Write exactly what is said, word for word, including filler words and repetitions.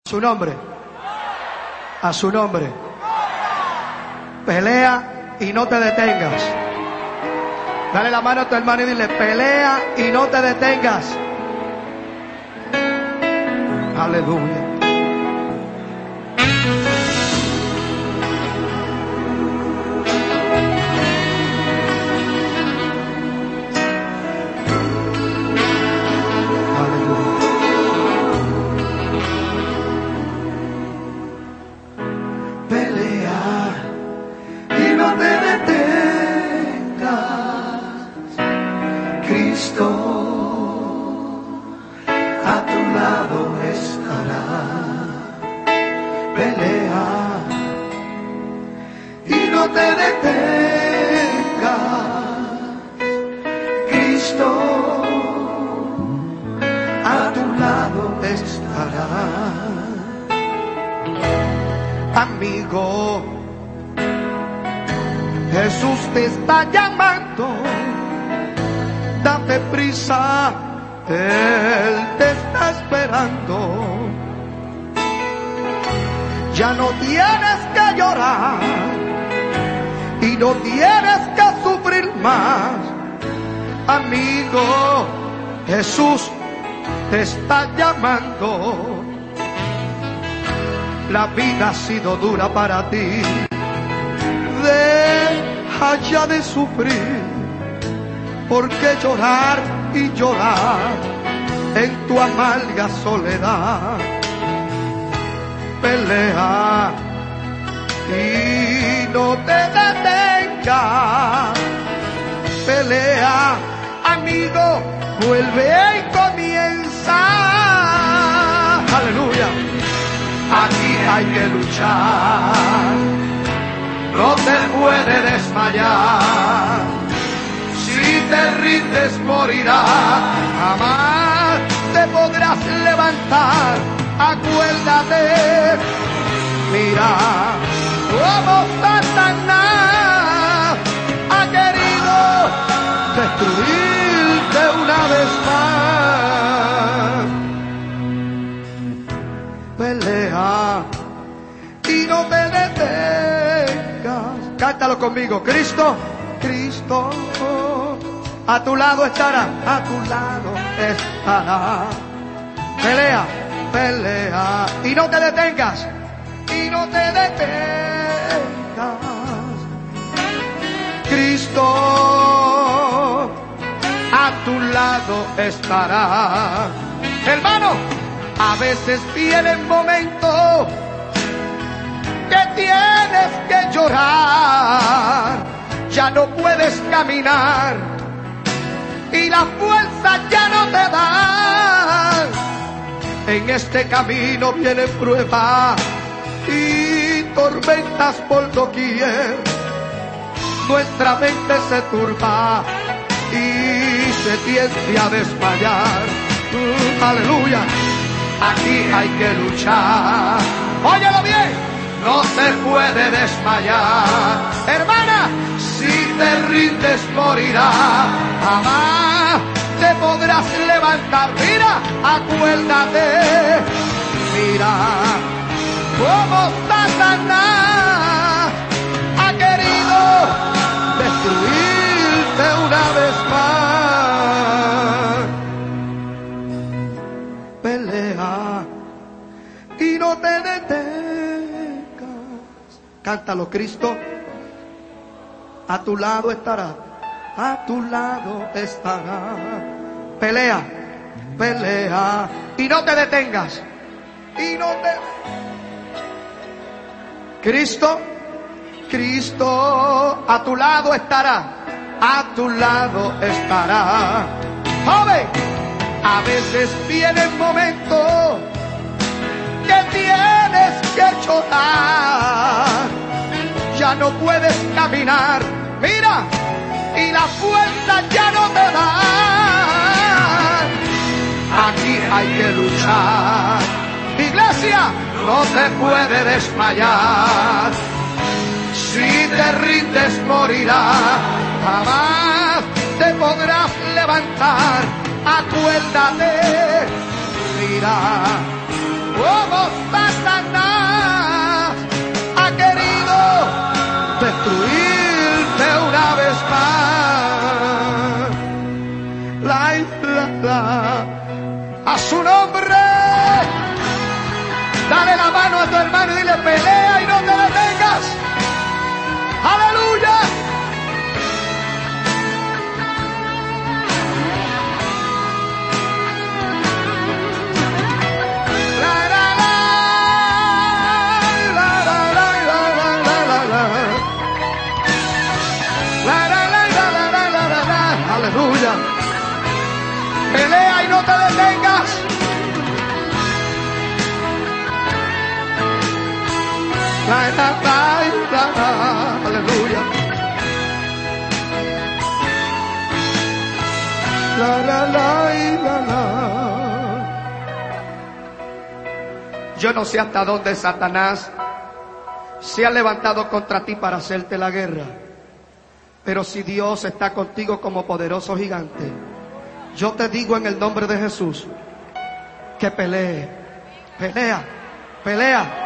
Su nombre, a su nombre. Pelea y no te detengas. Dale la mano a tu hermano y dile: pelea y no te detengas. Aleluya. Amigo, Jesús te está llamando, date prisa, Él te está esperando. Ya no tienes que llorar y no tienes que sufrir más. Amigo, Jesús te está llamando. La vida ha sido dura para ti. Deja ya de sufrir. ¿Por qué llorar y llorar en tu amarga soledad? Pelea y no te detengas. Pelea, amigo, vuelve y comienza. Aleluya. Aquí hay que luchar, no te puede desmayar. Si te rindes morirás, jamás te podrás levantar. Acuérdate, mira cómo Satanás ha querido destruirte una vez más. Pelea y no te detengas. Cántalo conmigo. Cristo, Cristo a tu lado estará, a tu lado estará. Pelea, pelea y no te detengas, y no te detengas. Cristo a tu lado estará. Hermano, a veces vienen momentos que tienes que llorar, ya no puedes caminar y la fuerza ya no te da. En este camino vienen pruebas y tormentas por doquier. Nuestra mente se turba y se tiende a desmayar. Uh, aleluya. Aquí hay que luchar. Óyelo bien, no se puede desmayar. Hermana, si te rindes morirás, jamás te podrás levantar. Mira, acuérdate, mira cómo Satanás ha querido destruirte una vez más. Pelea y no te detengas. Cántalo. Cristo a tu lado estará, a tu lado estará. Pelea, pelea y no te detengas, y no te... Cristo, Cristo a tu lado estará, a tu lado estará. Joven, a veces vienen momentos que tienes que llorar, ya no puedes caminar, mira, y la fuerza ya no te da. Aquí hay que luchar. Iglesia, no te puede desmayar. Si te rindes morirás, jamás te podrás levantar. Acuérdate, mira cómo está La, la, la, la, la. Aleluya. La, la, la, la, la. Yo no sé hasta dónde Satanás se ha levantado contra ti para hacerte la guerra. Pero si Dios está contigo como poderoso gigante, yo te digo en el nombre de Jesús que pelee, pelea, pelea.